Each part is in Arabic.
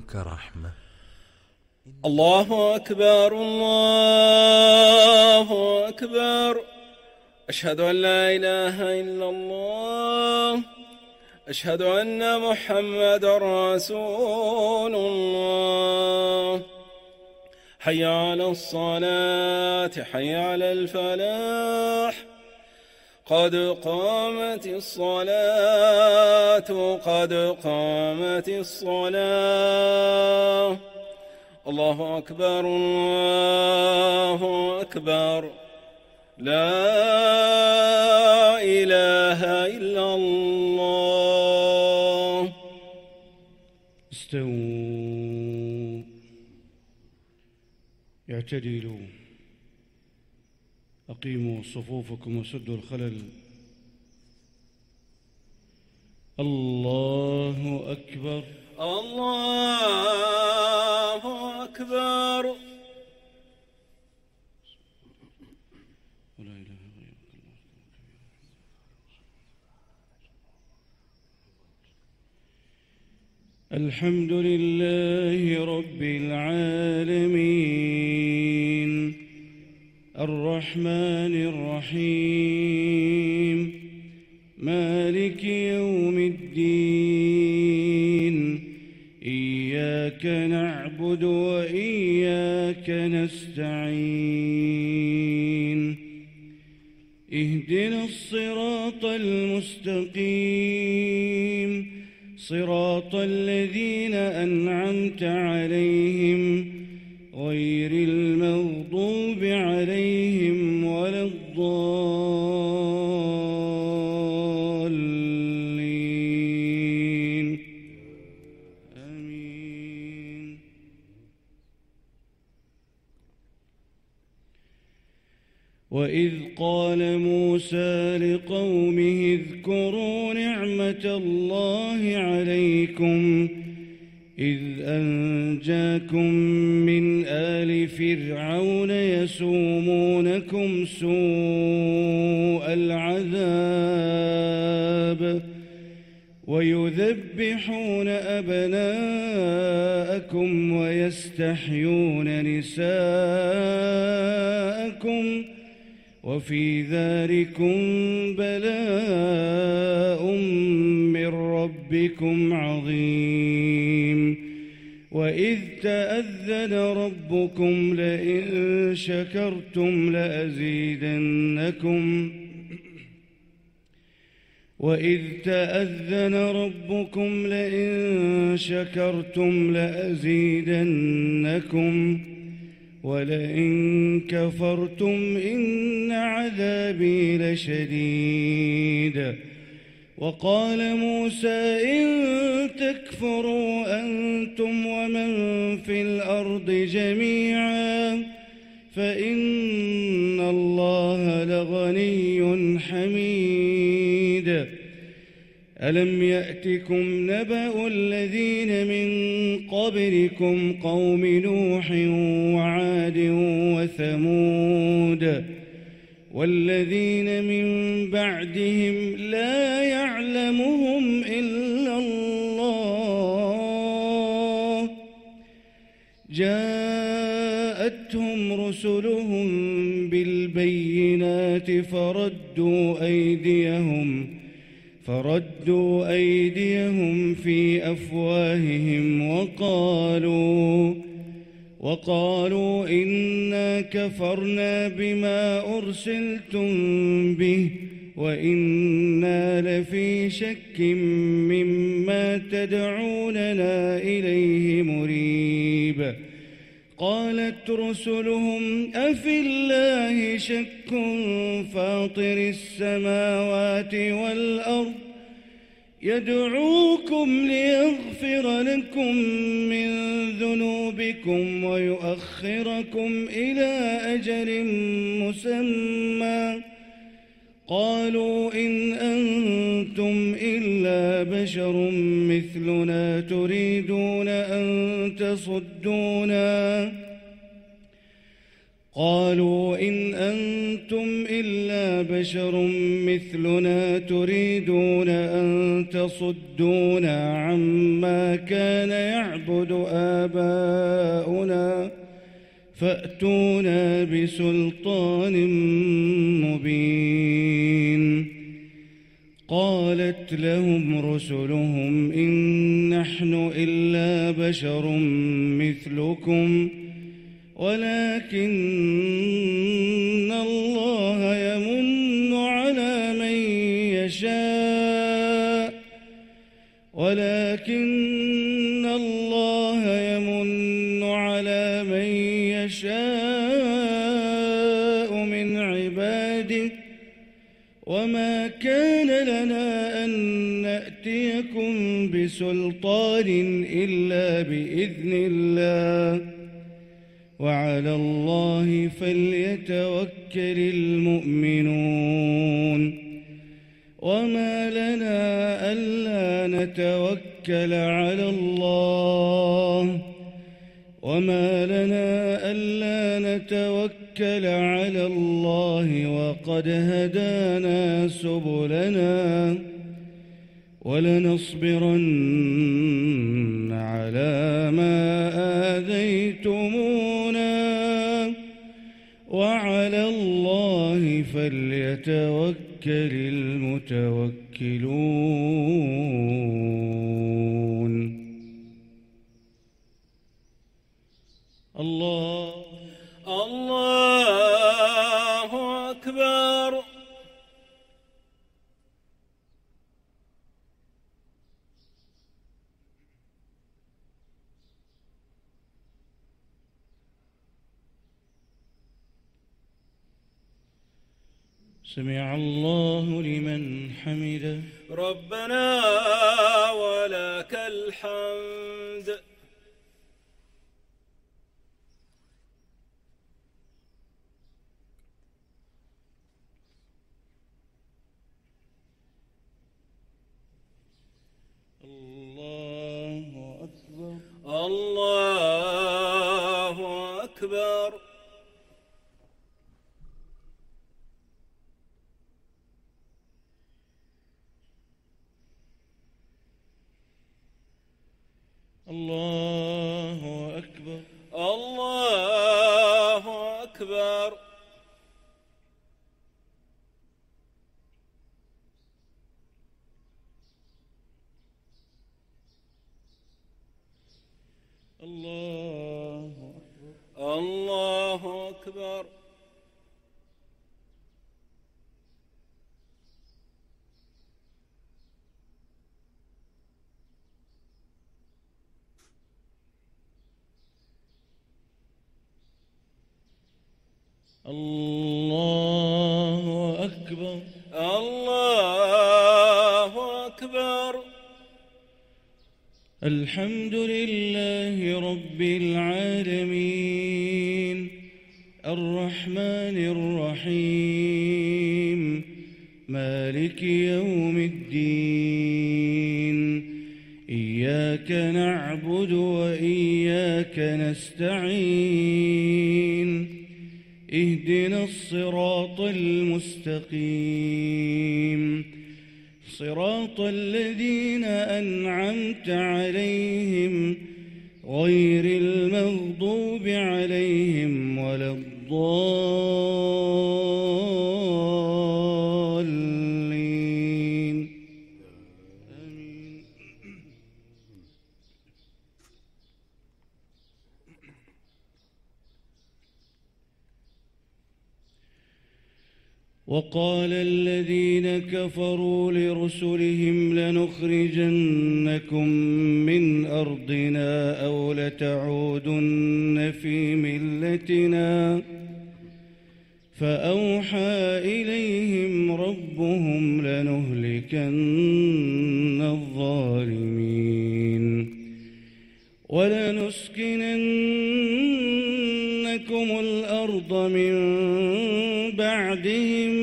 ربك رحمة. الله أكبر الله أكبر، أشهد أن لا إله إلا الله، أشهد أن محمد رسول الله. حي على الصلاة، حي على الفلاح، قد قامت الصلاة، قد قامت الصلاة. الله أكبر الله أكبر، لا إله إلا الله. استووا، اعتدلوا، أقيموا صفوفكم وسدوا الخلل. الله أكبر الله أكبر. ولا إله غيرك الله. الحمد لله رب العالمين، الرحمن الرحيم، مالك يوم الدين. إياك نعبد وإياك نستعين. اهدنا الصراط المستقيم، صراط الذين أنعمت عليهم غير المغضوب عليهم ولا الضالين. آمين. وإذ قال موسى لقومه اذكروا نعمة الله عليكم إذ أنجاكم من آل فرعون يسومونكم سوء العذاب ويذبحون أبناءكم ويستحيون نساءكم وفي ذلكم بلاء من ربكم عظيم. وإذ تأذن ربكم لئن شكرتم لأزيدنكم وإذ تأذن ربكم لئن شكرتم لأزيدنكم ولئن كفرتم إن عذابي لشديد. وقال موسى إن تكفروا أنتم ومن في الأرض جميعا فإن الله لغني حميد. ألم يأتكم نبأ الذين من قبلكم قوم نوح وعاد وثمود والذين من بعدهم لا يعلمهم إلا الله جاءتهم رسلهم بالبينات فردوا أيديهم في أفواههم وقالوا إنا كفرنا بما أرسلتم به وإنا لفي شك مما تدعوننا إليه مريب. قالت رسلهم أفي الله شك فاطر السماوات والأرض يدعوكم ليغفر لكم من ذنوبكم ويؤخركم إلى أجل مسمى قالوا إن أنتم إلا بشر مثلنا تريدون أن قالوا إن أنتم إلا بشر مثلنا تريدون أن تصدونا عما كان يعبد آباؤنا فأتونا بسلطان مبين. قالت لهم رسلهم إن نحن إلا بشر مثلكم ولكن الله يمن على من يشاء من عباده وما كان لنا أن نأتيكم بسلطان إلا بإذن الله وعلى الله فليتوكل المؤمنون. وما لنا ألا نتوكل على الله وقد هدانا سبلنا ولنصبرن على ما آذيتمونا وعلى الله فليتوكل المتوكلون. الله أكبر. سمع الله لمن حمده. ربنا ولك الحمد. الله أكبر. الله أكبر. الله أكبر. الله أكبر. الله أكبر. الله أكبر. الله أكبر. الله أكبر. الحمد لله رب العالمين الرحمن الرحيم مالك يوم الدين إياك نعبد وإياك نستعين اهدنا الصراط المستقيم صراط الذين أنعمت عليهم غير المغضوب عليهم ولا الضالين. آمين. وقال الذين كفروا لرسلهم لنخرجنكم من أرضنا أو لتعودن في ملتنا فأوحى إليهم ربهم لنهلكن الظالمين ولنسكننكم الأرض من بعدهم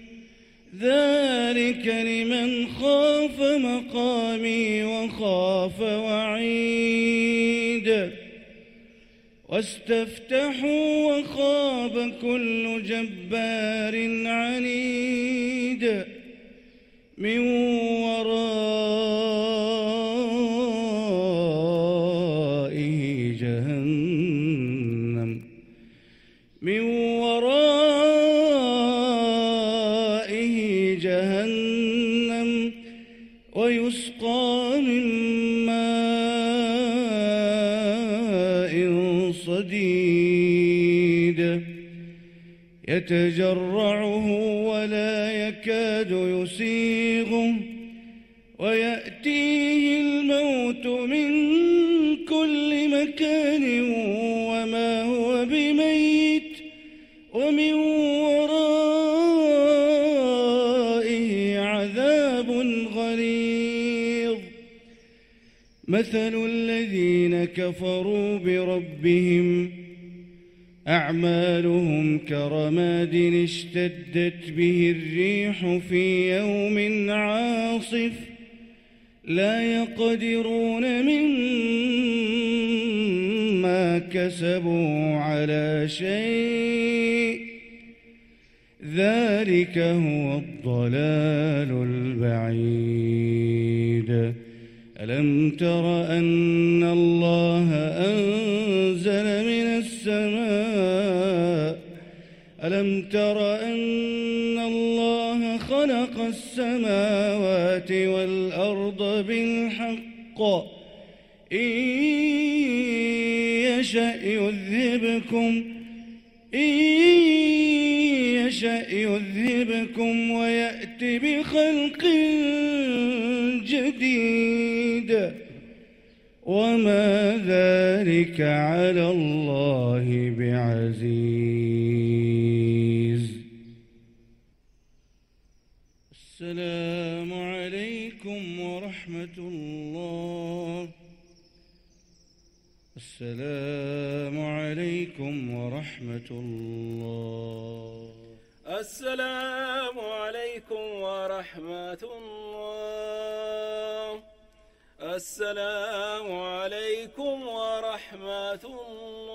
ذلك لمن خاف مقامي وخاف وعيد واستفتحوا وخاب كل جبار عنيد من ورائه جهنم ويسقى من ماء صديد يتجرعه ولا يكاد يسيغه ويأتيه الموت من كل مكان وما هو بميت ومن ورائه عذاب غليظ مثل الذين كفروا بربهم أعمالهم كرماد اشتدت به الريح في يوم عاصف لا يقدرون مما كسبوا على شيء ذلك هو الضلال البعيد ألم تر أن الله أنزل من السماء ألم تر أن الله خلق السماوات والأرض بالحق إن يشأ يذهبكم ويأت بخلق جديد وما ذلك على الله بعزيز السلام عليكم ورحمة الله السلام عليكم ورحمة الله السلام عليكم ورحمة الله السلام عليكم ورحمة الله